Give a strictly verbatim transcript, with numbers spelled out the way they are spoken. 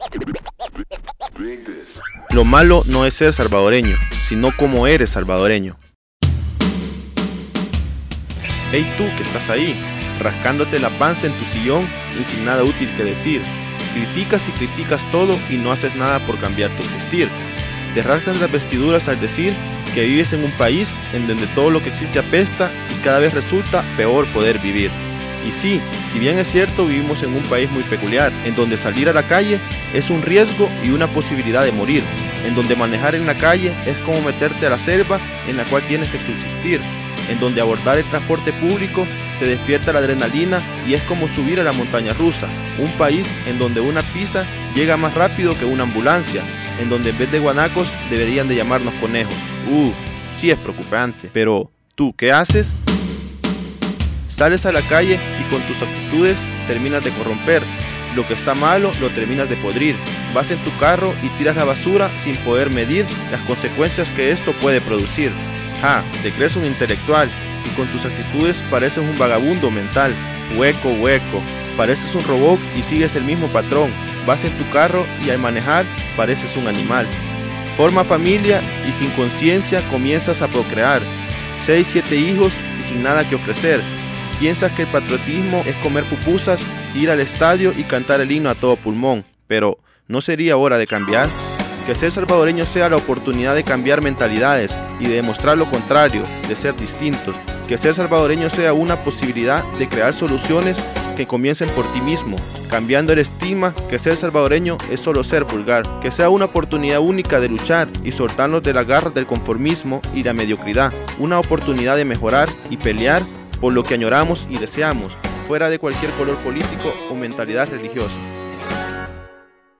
Lo malo no es ser salvadoreño, sino cómo eres salvadoreño. Hey tú que estás ahí, rascándote la panza en tu sillón y sin nada útil que decir. Criticas y criticas todo y no haces nada por cambiar tu existir. Te rasgas las vestiduras al decir que vives en un país en donde todo lo que existe apesta y cada vez resulta peor poder vivir. Y sí, si bien es cierto, vivimos en un país muy peculiar, en donde salir a la calle es un riesgo y una posibilidad de morir, en donde manejar en la calle es como meterte a la selva en la cual tienes que subsistir, en donde abordar el transporte público te despierta la adrenalina y es como subir a la montaña rusa, un país en donde una pizza llega más rápido que una ambulancia, en donde en vez de guanacos deberían de llamarnos conejos. Uh, sí es preocupante, pero ¿tú qué haces? Sales a la calle y con tus actitudes terminas de corromper. Lo que está malo lo terminas de podrir. Vas en tu carro y tiras la basura sin poder medir las consecuencias que esto puede producir. Ah, te crees un intelectual y con tus actitudes pareces un vagabundo mental. Hueco, hueco. Pareces un robot y sigues el mismo patrón. Vas en tu carro y al manejar pareces un animal. Forma familia y sin conciencia comienzas a procrear. Seis, siete hijos y sin nada que ofrecer. Piensas que el patriotismo es comer pupusas, ir al estadio y cantar el himno a todo pulmón. Pero, ¿no sería hora de cambiar? Que ser salvadoreño sea la oportunidad de cambiar mentalidades y de demostrar lo contrario, de ser distintos. Que ser salvadoreño sea una posibilidad de crear soluciones que comiencen por ti mismo, cambiando el estigma que ser salvadoreño es solo ser vulgar. Que sea una oportunidad única de luchar y soltarnos de las garras del conformismo y la mediocridad. Una oportunidad de mejorar y pelear por lo que añoramos y deseamos, fuera de cualquier color político o mentalidad religiosa.